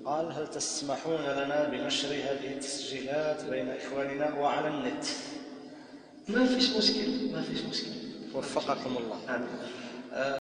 قال: هل تسمحون لنا بنشر هذه التسجيلات بين إخواننا وعلى النت؟ ما فيش مشكل، ما فيش مشكل. وفقكم الله. آمين.